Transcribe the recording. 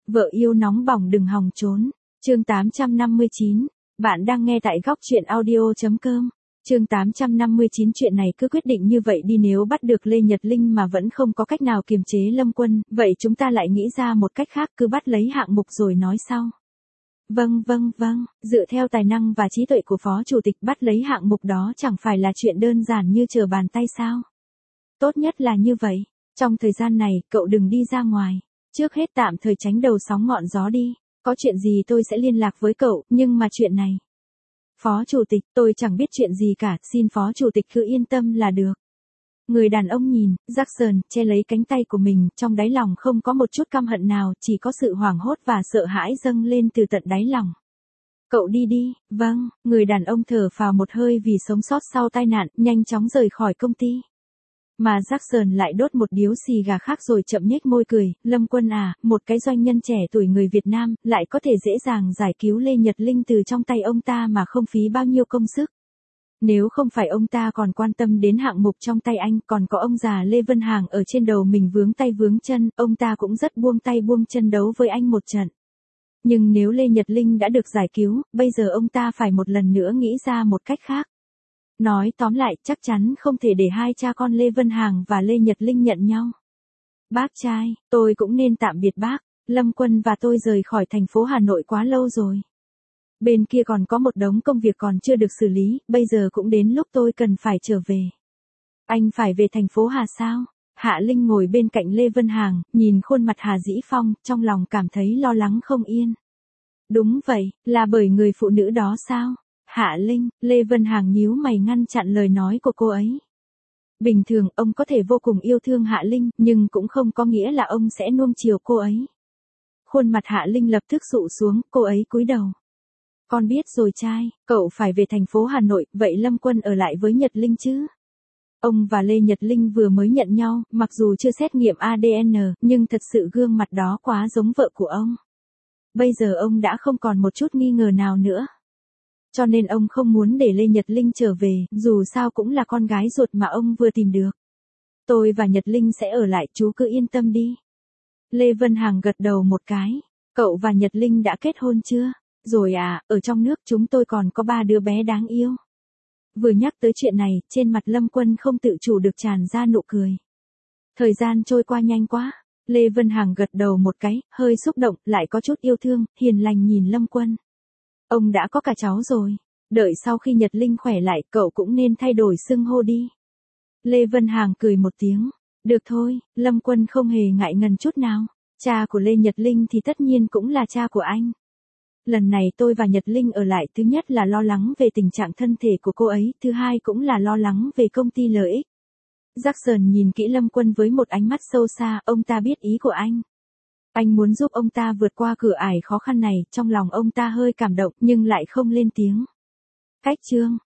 Vợ yêu nóng bỏng đừng hòng trốn. Chương 859. Bạn đang nghe tại góc truyện audio.com. Chương 859. Chuyện này cứ quyết định như vậy đi, nếu bắt được Lê Nhật Linh mà vẫn không có cách nào kiềm chế Lâm Quân, vậy chúng ta lại nghĩ ra một cách khác, cứ bắt lấy hạng mục rồi nói sau. Vâng, dựa theo tài năng và trí tuệ của Phó Chủ tịch, bắt lấy hạng mục đó chẳng phải là chuyện đơn giản như trở bàn tay sao? Tốt nhất là như vậy. Trong thời gian này, cậu đừng đi ra ngoài. Trước hết tạm thời tránh đầu sóng ngọn gió đi. Có chuyện gì tôi sẽ liên lạc với cậu, nhưng mà chuyện này. Phó Chủ tịch, tôi chẳng biết chuyện gì cả, xin Phó Chủ tịch cứ yên tâm là được. Người đàn ông nhìn, Jackson, che lấy cánh tay của mình, trong đáy lòng không có một chút căm hận nào, chỉ có sự hoảng hốt và sợ hãi dâng lên từ tận đáy lòng. Cậu đi đi, vâng, người đàn ông thở phào một hơi vì sống sót sau tai nạn, nhanh chóng rời khỏi công ty. Mà Jackson lại đốt một điếu xì gà khác rồi chậm nhếch môi cười, Lâm Quân à, một cái doanh nhân trẻ tuổi người Việt Nam, lại có thể dễ dàng giải cứu Lê Nhật Linh từ trong tay ông ta mà không phí bao nhiêu công sức. Nếu không phải ông ta còn quan tâm đến hạng mục trong tay anh, còn có ông già Lê Vân Hằng ở trên đầu mình vướng tay vướng chân, ông ta cũng rất buông tay buông chân đấu với anh một trận. Nhưng nếu Lê Nhật Linh đã được giải cứu, bây giờ ông ta phải một lần nữa nghĩ ra một cách khác. Nói tóm lại, chắc chắn không thể để hai cha con Lê Vân Hằng và Lê Nhật Linh nhận nhau. Bác trai, tôi cũng nên tạm biệt bác, Lâm Quân và tôi rời khỏi thành phố Hà Nội quá lâu rồi. Bên kia còn có một đống công việc còn chưa được xử lý, bây giờ cũng đến lúc tôi cần phải trở về. Anh phải về thành phố Hà sao? Hạ Linh ngồi bên cạnh Lê Vân Hằng, nhìn khuôn mặt Hà Dĩ Phong, trong lòng cảm thấy lo lắng không yên. Đúng vậy, là bởi người phụ nữ đó sao? Hạ Linh, Lê Vân Hằng nhíu mày ngăn chặn lời nói của cô ấy. Bình thường ông có thể vô cùng yêu thương Hạ Linh, nhưng cũng không có nghĩa là ông sẽ nuông chiều cô ấy. Khuôn mặt Hạ Linh lập tức sụ xuống, cô ấy cúi đầu. Con biết rồi trai, cậu phải về thành phố Hà Nội, vậy Lâm Quân ở lại với Nhật Linh chứ? Ông và Lê Nhật Linh vừa mới nhận nhau, mặc dù chưa xét nghiệm ADN, nhưng thật sự gương mặt đó quá giống vợ của ông. Bây giờ ông đã không còn một chút nghi ngờ nào nữa. Cho nên ông không muốn để Lê Nhật Linh trở về, dù sao cũng là con gái ruột mà ông vừa tìm được. Tôi và Nhật Linh sẽ ở lại, chú cứ yên tâm đi. Lê Vân Hằng gật đầu một cái. Cậu và Nhật Linh đã kết hôn chưa? Rồi à, ở trong nước chúng tôi còn có 3 đứa bé đáng yêu. Vừa nhắc tới chuyện này, trên mặt Lâm Quân không tự chủ được tràn ra nụ cười. Thời gian trôi qua nhanh quá. Lê Vân Hằng gật đầu một cái, hơi xúc động, lại có chút yêu thương, hiền lành nhìn Lâm Quân. Ông đã có cả cháu rồi. Đợi sau khi Nhật Linh khỏe lại, cậu cũng nên thay đổi xưng hô đi. Lê Vân Hằng cười một tiếng. Được thôi, Lâm Quân không hề ngại ngần chút nào. Cha của Lê Nhật Linh thì tất nhiên cũng là cha của anh. Lần này tôi và Nhật Linh ở lại, thứ nhất là lo lắng về tình trạng thân thể của cô ấy, thứ hai cũng là lo lắng về công ty lợi ích. Jackson nhìn kỹ Lâm Quân với một ánh mắt sâu xa, ông ta biết ý của anh. Anh muốn giúp ông ta vượt qua cửa ải khó khăn này, trong lòng ông ta hơi cảm động nhưng lại không lên tiếng. Cách chương,